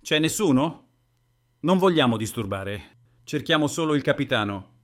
C'è nessuno? Non vogliamo disturbare. Cerchiamo solo il capitano.